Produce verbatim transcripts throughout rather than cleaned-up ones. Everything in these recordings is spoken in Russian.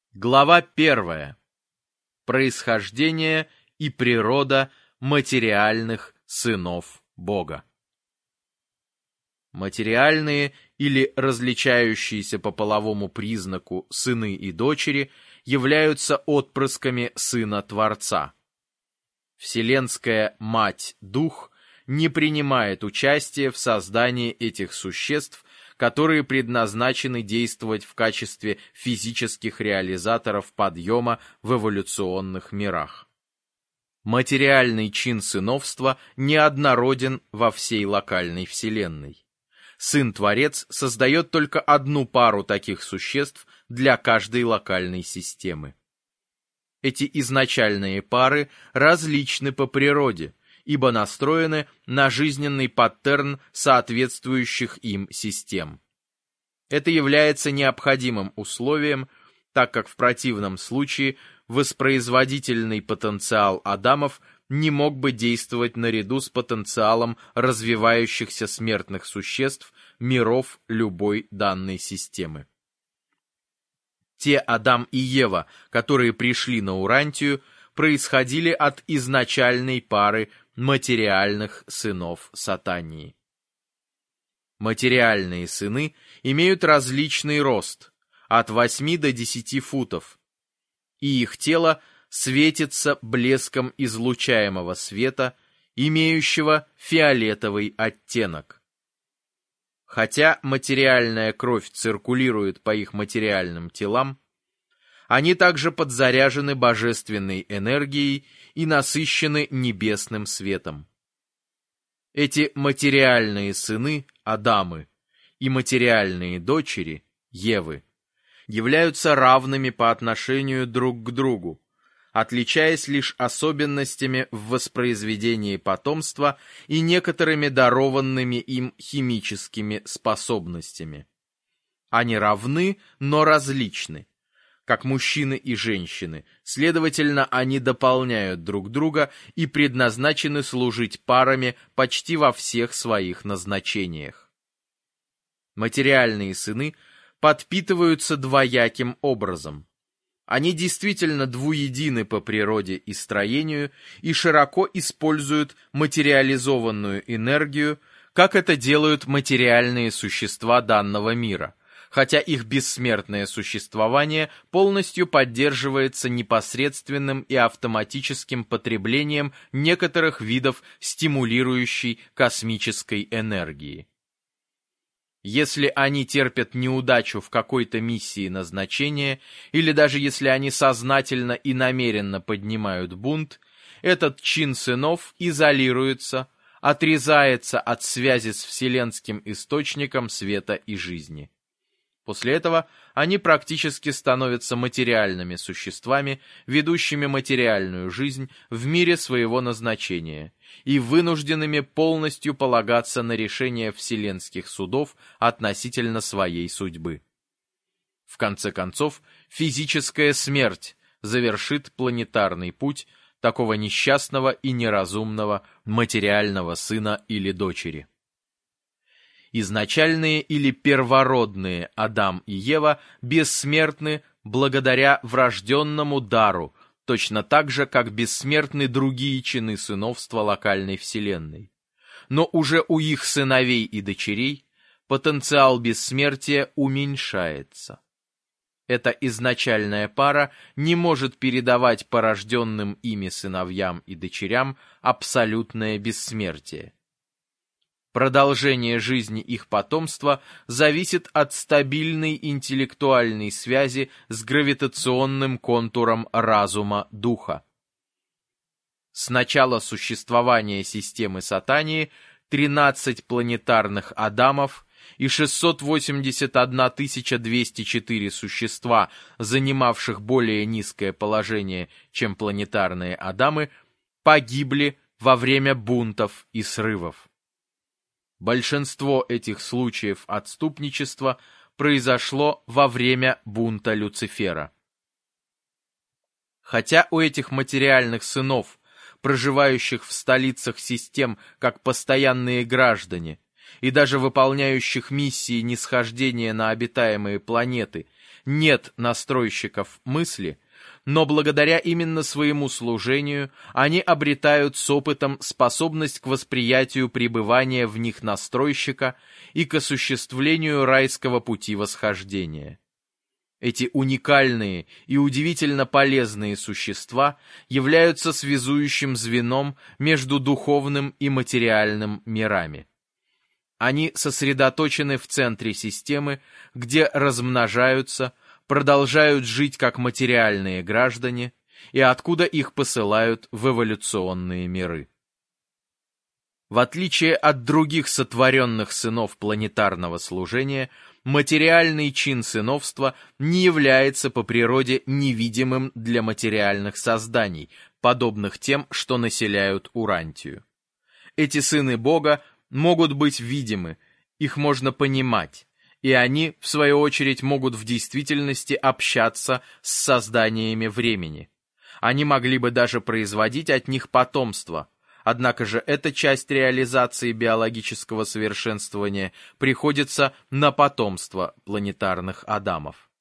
Глава первая. Происхождение и природа материальных сынов Бога. Материальные или различающиеся по половому признаку сыны и дочери являются отпрысками Сына Творца. Вселенская Мать-Дух не принимает участия в создании этих существ, которые предназначены действовать в качестве физических реализаторов подъема в эволюционных мирах. Материальный чин сыновства неоднороден во всей локальной Вселенной. Сын-творец создает только одну пару таких существ для каждой локальной системы. Эти изначальные пары различны по природе, ибо настроены на жизненный паттерн соответствующих им систем. Это является необходимым условием, так как в противном случае воспроизводительный потенциал Адамов не мог бы действовать наряду с потенциалом развивающихся смертных существ миров любой данной системы. Те Адам и Ева, которые пришли на Урантию, происходили от изначальной пары материальных сынов Сатании. Материальные сыны имеют различный рост, от восьми до десяти футов, и их тело светится блеском излучаемого света, имеющего фиолетовый оттенок. Хотя материальная кровь циркулирует по их материальным телам, они также подзаряжены божественной энергией и насыщены небесным светом. Эти материальные сыны, Адамы, и материальные дочери, Евы, являются равными по отношению друг к другу, отличаясь лишь особенностями в воспроизведении потомства и некоторыми дарованными им химическими способностями. Они равны, но различны, как мужчины и женщины, следовательно, они дополняют друг друга и предназначены служить парами почти во всех своих назначениях. Материальные сыны подпитываются двояким образом. Они действительно двуедины по природе и строению и широко используют материализованную энергию, как это делают материальные существа данного мира, хотя их бессмертное существование полностью поддерживается непосредственным и автоматическим потреблением некоторых видов стимулирующей космической энергии. Если они терпят неудачу в какой-то миссии назначения, или даже если они сознательно и намеренно поднимают бунт, этот чин сынов изолируется, отрезается от связи с вселенским источником света и жизни. После этого они практически становятся материальными существами, ведущими материальную жизнь в мире своего назначения и вынужденными полностью полагаться на решения вселенских судов относительно своей судьбы. В конце концов, физическая смерть завершит планетарный путь такого несчастного и неразумного материального сына или дочери. Изначальные или первородные Адам и Ева бессмертны благодаря врожденному дару, точно так же, как бессмертны другие чины сыновства локальной Вселенной. Но уже у их сыновей и дочерей потенциал бессмертия уменьшается. Эта изначальная пара не может передавать порожденным ими сыновьям и дочерям абсолютное бессмертие. Продолжение жизни их потомства зависит от стабильной интеллектуальной связи с гравитационным контуром разума духа. С начала существования системы Сатании тринадцать планетарных Адамов и шестьсот восемьдесят одна тысяча двести четыре существа, занимавших более низкое положение, чем планетарные Адамы, погибли во время бунтов и срывов. Большинство этих случаев отступничества произошло во время бунта Люцифера. Хотя у этих материальных сынов, проживающих в столицах систем как постоянные граждане и даже выполняющих миссии нисхождения на обитаемые планеты, нет настройщиков мысли, но благодаря именно своему служению они обретают с опытом способность к восприятию пребывания в них настройщика и к осуществлению райского пути восхождения. Эти уникальные и удивительно полезные существа являются связующим звеном между духовным и материальным мирами. Они сосредоточены в центре системы, где размножаются, продолжают жить как материальные граждане и откуда их посылают в эволюционные миры. В отличие от других сотворенных сынов планетарного служения, материальный чин сыновства не является по природе невидимым для материальных созданий, подобных тем, что населяют Урантию. Эти сыны Бога могут быть видимы, их можно понимать, и они, в свою очередь, могут в действительности общаться с созданиями времени. Они могли бы даже производить от них потомство, однако же эта часть реализации биологического совершенствования приходится на потомство планетарных Адамов.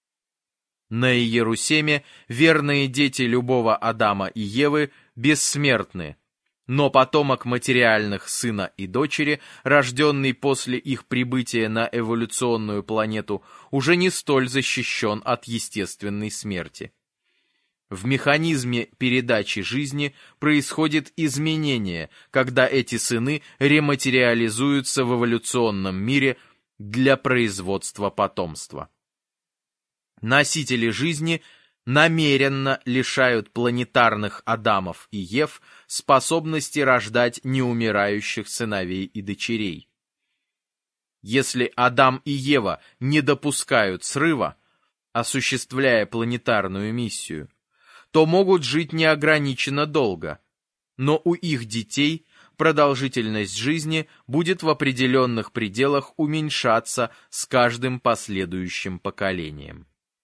На Иерусеме верные дети любого Адама и Евы бессмертны, но потомок материальных сына и дочери, рожденный после их прибытия на эволюционную планету, уже не столь защищен от естественной смерти. В механизме передачи жизни происходит изменение, когда эти сыны рематериализуются в эволюционном мире для производства потомства. Носители жизни намеренно лишают планетарных Адамов и Ев способности рождать неумирающих сыновей и дочерей. Если Адам и Ева не допускают срыва, осуществляя планетарную миссию, то могут жить неограниченно долго, но у их детей продолжительность жизни будет в определенных пределах уменьшаться с каждым последующим поколением.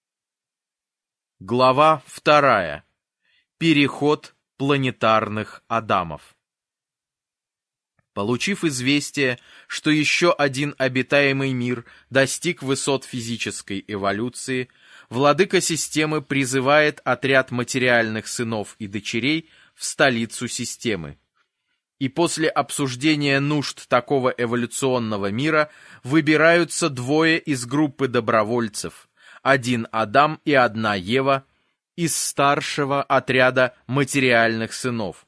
Глава вторая. Переход планетарных Адамов. Получив известие, что еще один обитаемый мир достиг высот физической эволюции, владыка системы призывает отряд материальных сынов и дочерей в столицу системы. И после обсуждения нужд такого эволюционного мира выбираются двое из группы добровольцев, один Адам и одна Ева, из старшего отряда материальных сынов,